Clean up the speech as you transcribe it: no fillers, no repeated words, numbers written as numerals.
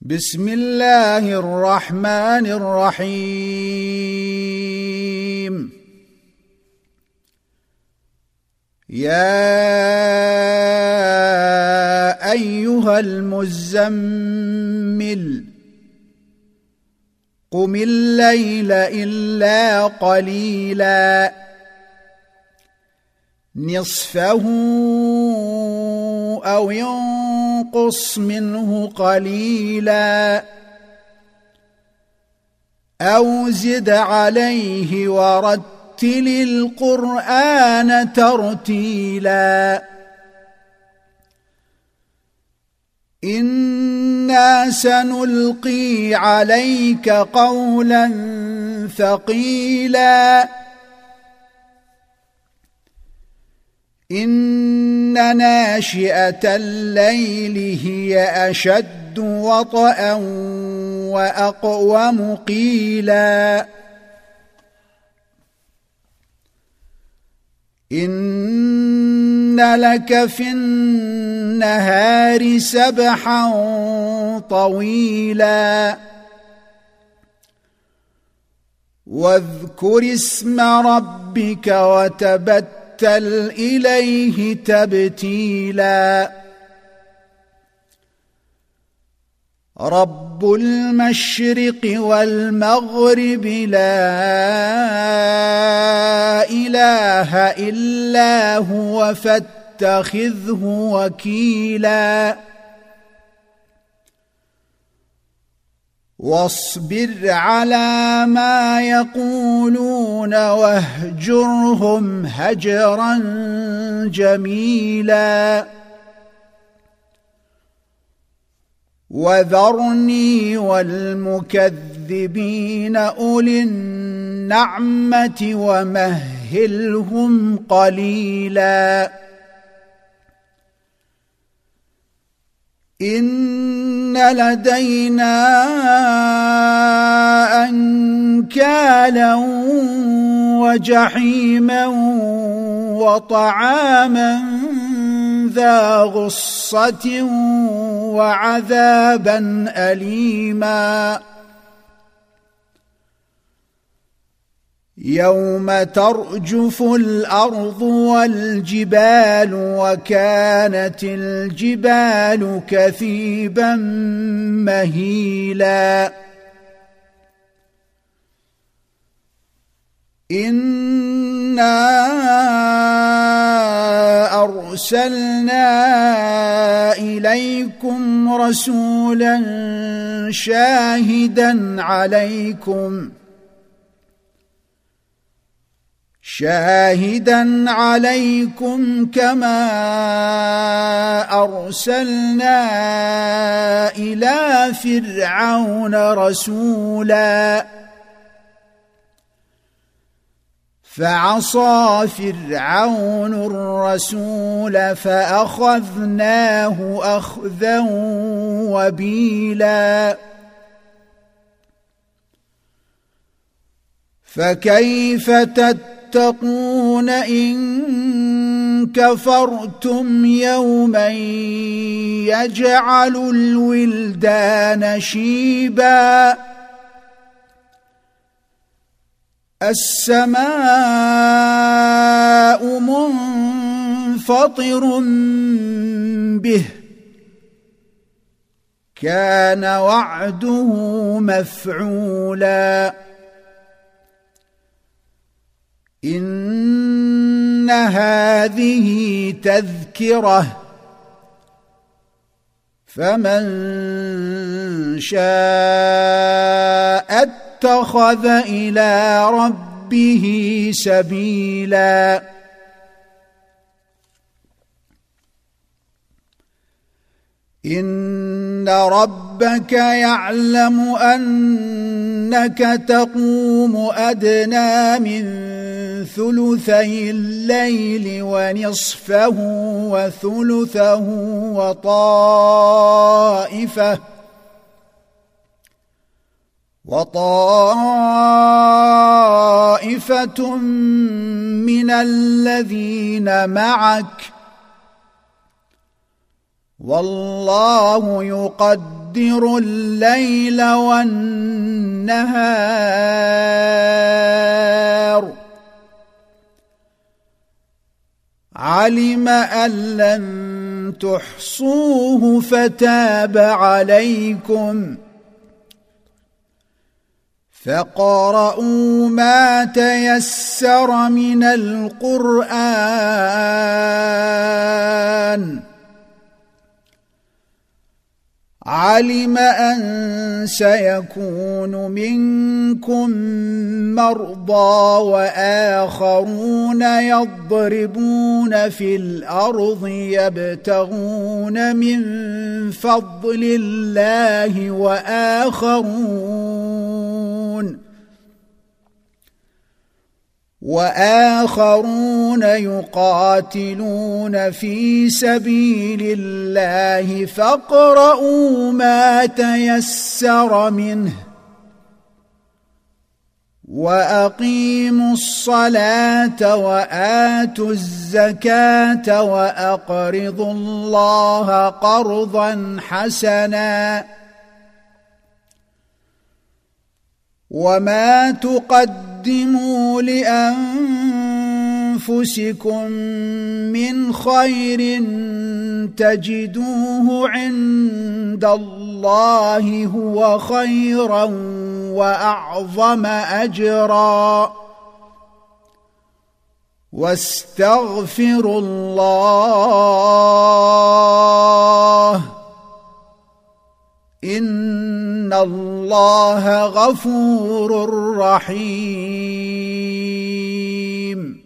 بسم الله الرحمن الرحيم. يا أيها المزمل قم الليل إلا قليلا نصفه أو ينقص منه قليلا أو زد عليه ورتل القرآن ترتيلا إنا سنلقي عليك قولا ثقيلا إن ناشئة الليل هي أشد وطئا وأقوم قيلا إن لك في النهار سبحا طويلا واذكر اسم ربك وتبتل إليه تبتيلا رب المشرق والمغرب لا إله إلا هو فاتخذه وكيلا واصبر على ما يقولون واهجرهم هجرا جميلا وذرني والمكذبين أولي النعمة ومهلهم قليلا إن لدينا أنكالا وجحيما وطعاما ذا غصة وعذابا أليما يوم ترجف الأرض والجبال وكانت الجبال كثيبا مهيلا إنا أرسلنا إليكم رسولا شاهدا عليكم كما أرسلنا إلى فرعون رسولا فعصى فرعون الرسول فأخذناه أخذا وبيلا فكيف تتقون إن كفرتم يوما يجعل الولدان شيبا السماء منفطر به كان وعده مفعولا إن هذه تذكرة فمن شاء اتخذ إلى ربه سبيلا إن ربك يعلم أنك تقوم أدنى من ثلثي الليل ونصفه وثلثه وطائفة من الذين معك والله يقدر يقدر الليل والنهار علم أن لن تحصوه فتاب عليكم فاقرؤوا ما تيسر من القرآن علم أن سيكون منكم مرضى وآخرون يضربون في الأرض يبتغون من فضل الله وآخرون يقاتلون في سبيل الله فاقرؤوا ما تيسر منه وأقيموا الصلاة وآتوا الزكاة وأقرضوا الله قرضا حسنا وما تقدموا لأنفسكم من خير تجدوه عند الله هو خيرا وأعظم أجرا واستغفروا الله إن الله غفور رحيم